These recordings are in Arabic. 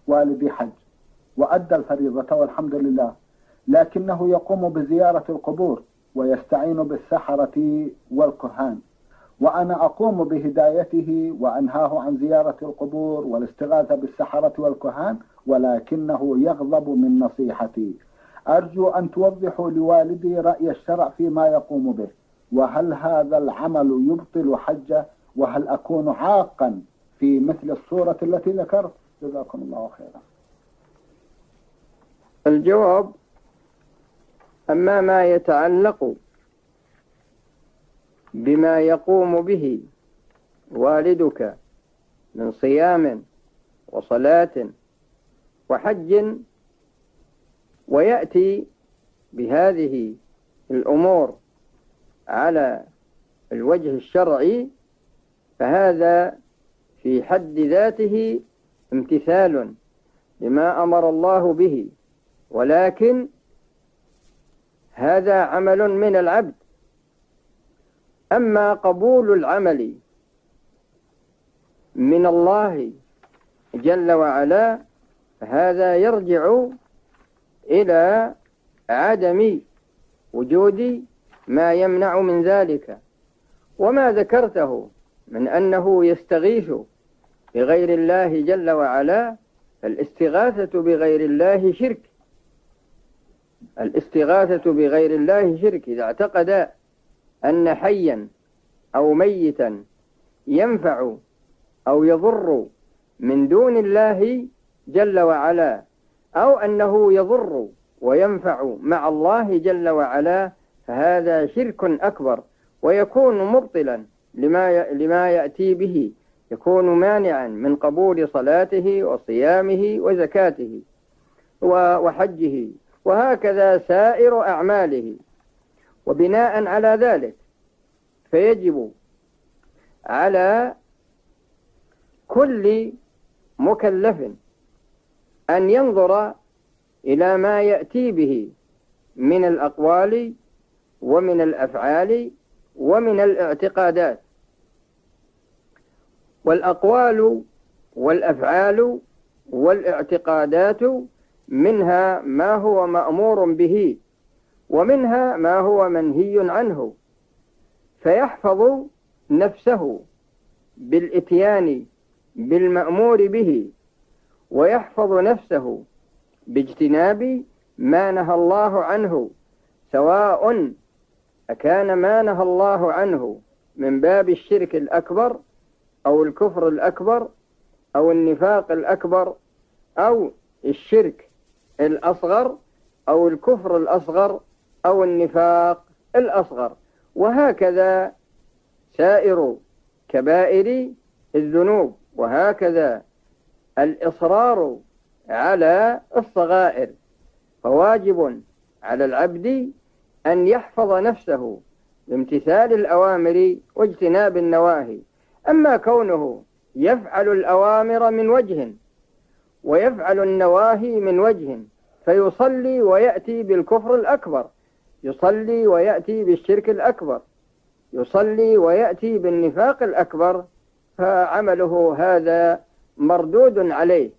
والدي حج وأدى الفريضة والحمد لله، لكنه يقوم بزيارة القبور ويستعين بالسحرة والكهان، وأنا أقوم بهدايته وأنهاه عن زيارة القبور والاستغاثة بالسحرة والكهان، ولكنه يغضب من نصيحتي. أرجو أن توضحوا لوالدي رأي الشرع فيما يقوم به، وهل هذا العمل يبطل حجه، وهل أكون عاقا في مثل الصورة التي ذكرت؟ جزاكم الله خيرا. الجواب: أما ما يتعلق بما يقوم به والدك من صيام وصلاة وحج ويأتي بهذه الأمور على الوجه الشرعي، فهذا في حد ذاته امتثال لما أمر الله به، ولكن هذا عمل من العبد. أما قبول العمل من الله جل وعلا فهذا يرجع إلى عدم وجود ما يمنع من ذلك. وما ذكرته من أنه يستغيث بغير الله جل وعلا، الاستغاثة بغير الله شرك. الاستغاثة بغير الله شرك. إذا اعتقد أن حيا أو ميتا ينفع أو يضر من دون الله جل وعلا، أو أنه يضر وينفع مع الله جل وعلا، فهذا شرك أكبر، ويكون مبطلا لما يأتي به، يكون مانعا من قبول صلاته وصيامه وزكاته وحجه، وهكذا سائر أعماله. وبناء على ذلك فيجب على كل مكلف أن ينظر إلى ما يأتي به من الأقوال ومن الأفعال ومن الاعتقادات. والأقوال والأفعال والاعتقادات منها ما هو مأمور به ومنها ما هو منهي عنه، فيحفظ نفسه بالإتيان بالمأمور به، ويحفظ نفسه باجتناب ما نهى الله عنه، سواء أكان ما نهى الله عنه من باب الشرك الأكبر أو الكفر الأكبر أو النفاق الأكبر أو الشرك الأصغر أو الكفر الأصغر أو النفاق الأصغر، وهكذا سائر كبائر الذنوب، وهكذا الإصرار على الصغائر. فواجب على العبد أن يحفظ نفسه بامتثال الأوامر واجتناب النواهي. أما كونه يفعل الأوامر من وجه ويفعل النواهي من وجه، فيصلي ويأتي بالكفر الأكبر، يصلي ويأتي بالشرك الأكبر، يصلي ويأتي بالنفاق الأكبر، فعمله هذا مردود عليه،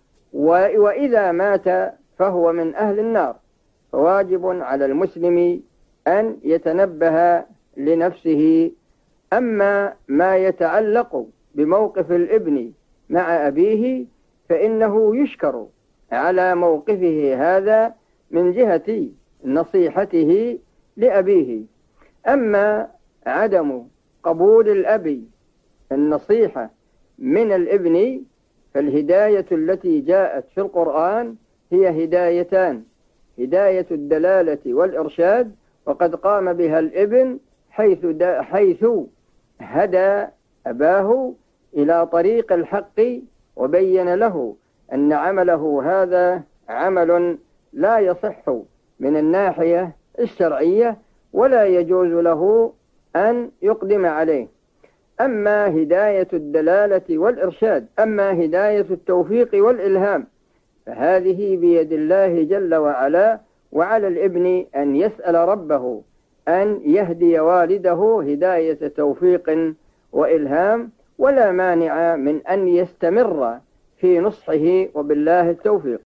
وإذا مات فهو من أهل النار. فواجب على المسلم أن يتنبه لنفسه. أما ما يتعلق بموقف الابن مع أبيه فإنه يشكر على موقفه هذا من جهة نصيحته لأبيه. أما عدم قبول الأب النصيحة من الابن فالهداية التي جاءت في القرآن هي هدايتان: هداية الدلالة والإرشاد، وقد قام بها الابن حيث هدى أباه إلى طريق الحق وبين له أن عمله هذا عمل لا يصح من الناحية الشرعية ولا يجوز له أن يقدم عليه. أما هداية الدلالة والإرشاد، أما هداية التوفيق والإلهام، فهذه بيد الله جل وعلا، وعلى الابن أن يسأل ربه أن يهدي والده هداية توفيق وإلهام، ولا مانع من أن يستمر في نصحه، وبالله التوفيق.